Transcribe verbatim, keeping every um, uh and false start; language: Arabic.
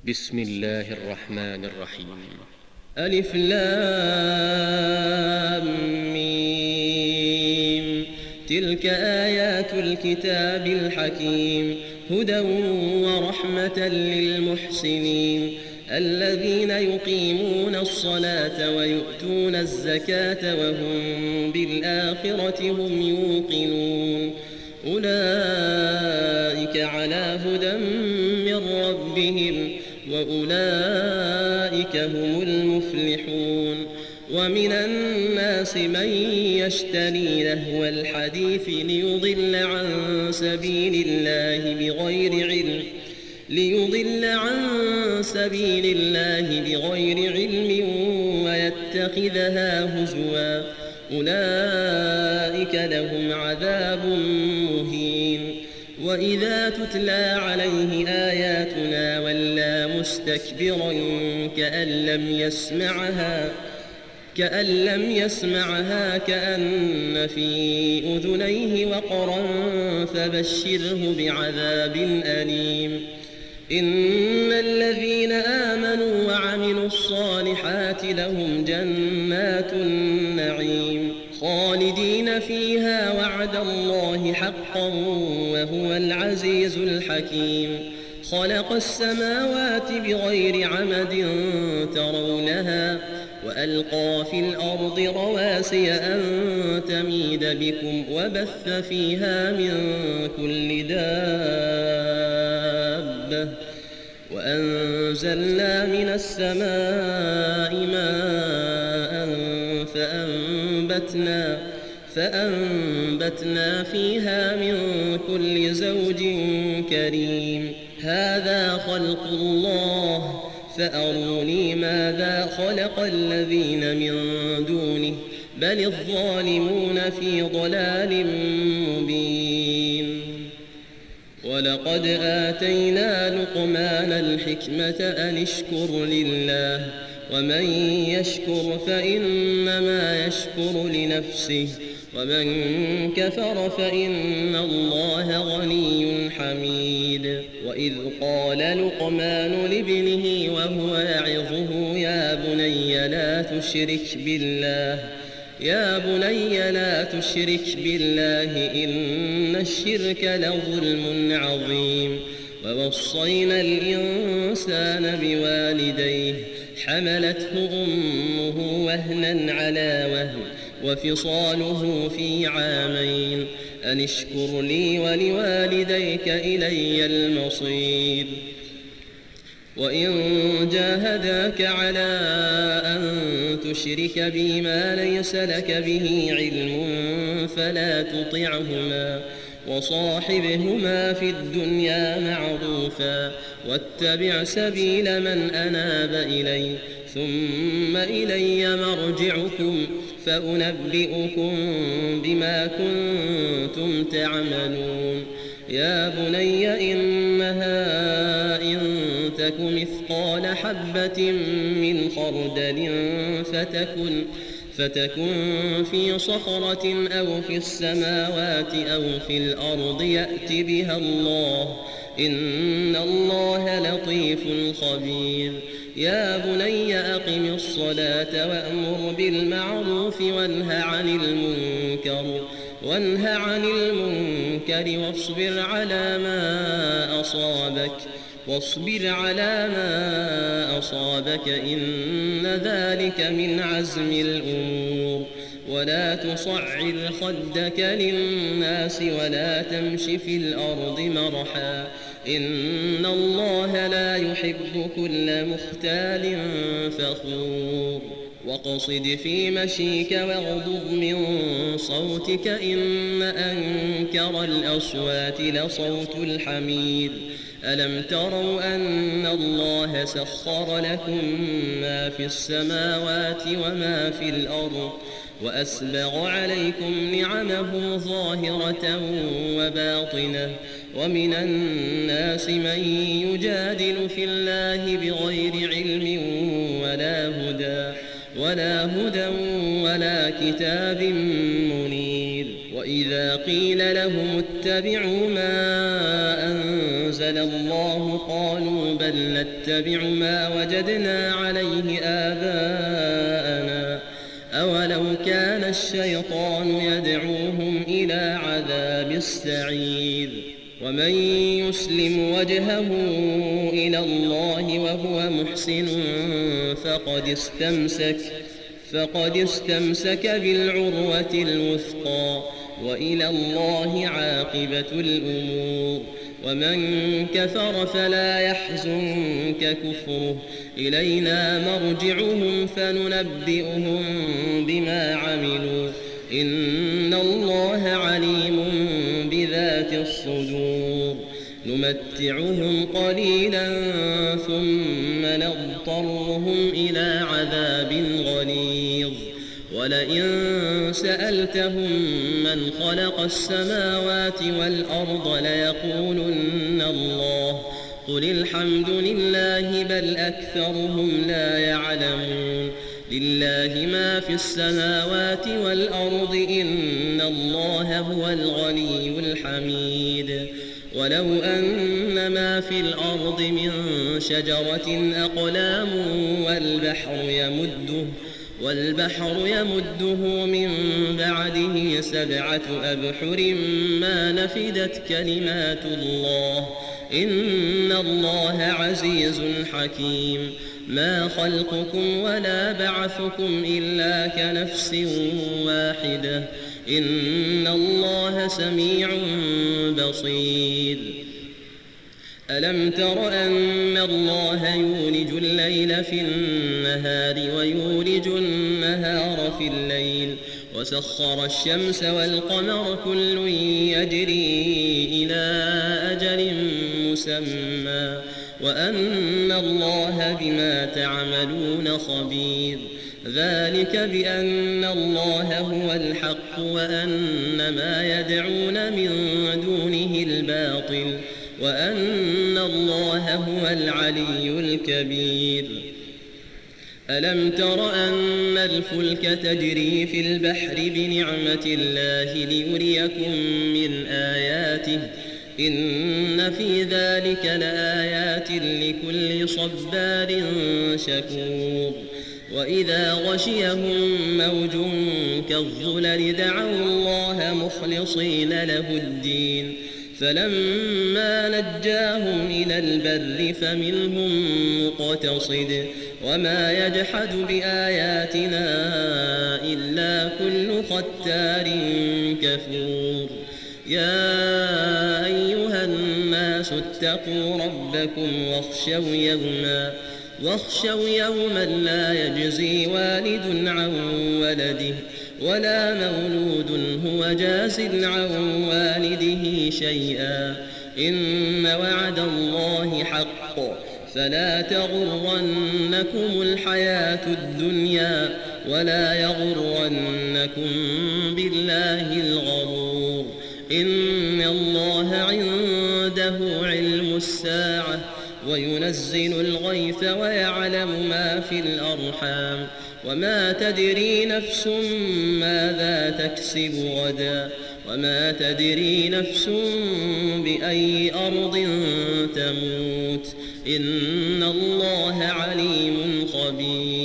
بسم الله الرحمن الرحيم. ألف لام ميم. تلك آيات الكتاب الحكيم، هدى ورحمة للمحسنين الذين يقيمون الصلاة ويؤتون الزكاة وهم بالآخرة هم يوقنون. أولئك على هدى من ربهم وأولئك هم المفلحون. ومن الناس من يشتري لهو الحديث ليضل عن سبيل الله بغير علم ليضل عن سبيل الله بغير علم ويتخذها هزوا. أولئك لهم عذاب مهين. وإذا تتلى عليه آياتنا ولى مستكبرا كأن لم يسمعها كأن لم يسمعها كأن في أذنيه وقرا فبشره بعذاب أليم. إن الذين آمنوا وعملوا الصالحات لهم جنات النعيم خالدين فيها وعد الله حقا وهو العزيز الحكيم. خلق السماوات بغير عمد ترونها وألقى في الأرض رواسي أن تميد بكم وبث فيها من كل دابة وأنزلنا من السماء ماء فأنبتنا, فأنبتنا فيها من كل زوج كريم. هذا خلق الله فأروني ماذا خلق الذين من دونه بل الظالمون في ضلال مبين. ولقد آتينا لقمان الحكمة أن اشكر لله ومن يشكر فإنما يشكر لنفسه ومن كفر فإن الله غني حميد. وإذ قال لقمان لابنه وهو يعظه يا بني لا تشرك بالله يا بني لا تشرك بالله إن الشرك لظلم عظيم. ووصينا الإنسان بوالديه حملته أمه وهنا على وهن وفصاله في عامين أن اشكر لي ولوالديك إلي المصير. وإن جاهداك على أن تشرك بي ما ليس لك به علم فلا تطعهما وصاحبهما في الدنيا معروفا واتبع سبيل من أناب إلي ثم إلي مرجعكم فأنبئكم بما كنتم تعملون. يا بني إنها إن تك مثقال حبة من خردل فتكن فتكن في صخرة أو في السماوات أو في الأرض يأت بها الله إن الله لطيف خبير. يا بني أقم الصلاة وأمر بالمعروف وانه عن المنكر وانه عن المنكر واصبر على ما أصابك واصبر على ما أصابك إن ذلك من عزم الأمور. ولا تصعر خدك للناس ولا تمش في الأرض مرحا إن الله لا يحب كل مختال فخور. واقصد في مشيك واغضض من صوتك إن أنكر الأصوات لصوت الحمير. ألم تروا أن الله سخر لكم ما في السماوات وما في الأرض وأسبغ عليكم نعمه ظاهرة وباطنة ومن الناس من يجادل في الله بغير علم ولا هدى ولا هدى ولا كتاب منير. وإذا قيل لهم اتبعوا ما أنزل أنزل الله قالوا بل نتبع ما وجدنا عليه آباءنا أولو كان الشيطان يدعوهم إلى عذاب السعير ومن يسلم وجهه إلى الله وهو محسن فقد استمسك فقد استمسك بالعروة الوثقى وإلى الله عاقبة الأمور ومن كفر فلا يحزنك كفره إلينا مرجعهم فننبئهم بما عملوا إن الله عليم بذات الصدور نمتعهم قليلا ثم نضطرهم إلى عذاب غليظ ولئن سألتهم من خلق السماوات والأرض ليقولن الله قل الحمد لله بل أكثرهم لا يعلمون لله ما في السماوات والأرض إن الله هو الغني الحميد ولو أن ما في الأرض من شجرة أقلام والبحر يمده والبحر يمده من بعده سبعة أبحر ما نفدت كلمات الله إن الله عزيز حكيم ما خلقكم ولا بعثكم إلا كنفس واحدة إن الله سميع بصير ألم تر أن الله يولج الليل في النهار ويولج النهار في الليل وسخر الشمس والقمر كل يجري إلى أجل مسمى وأن الله بما تعملون خبير ذلك بأن الله هو الحق وأن ما يدعون من دونه الباطل وأن الله هو العلي الكبير ألم تر أن الفلك تجري في البحر بنعمة الله ليريكم من آياته إن في ذلك لآيات لكل صبار شكور وإذا غشيهم موج كالظلل دعوا الله مخلصين له الدين فلما نجاهم إلى البر فمنهم مقتصد وما يجحد بآياتنا إلا كل ختار كفور يا أيها الناس اتقوا ربكم واخشوا يوما واخشوا يوما لا يجزي والد عن ولده ولا مولود هو جاز عن والده شيئا إن وعد الله حق فلا تغرنكم الحياة الدنيا ولا يغرنكم بالله الغرور إن الله عنده علم الساعة وينزل الغيث ويعلم ما في الأرحام وما تدري نفس ماذا تكسب غدا وما تدري نفس بأي أرض تموت إن الله عليم خبير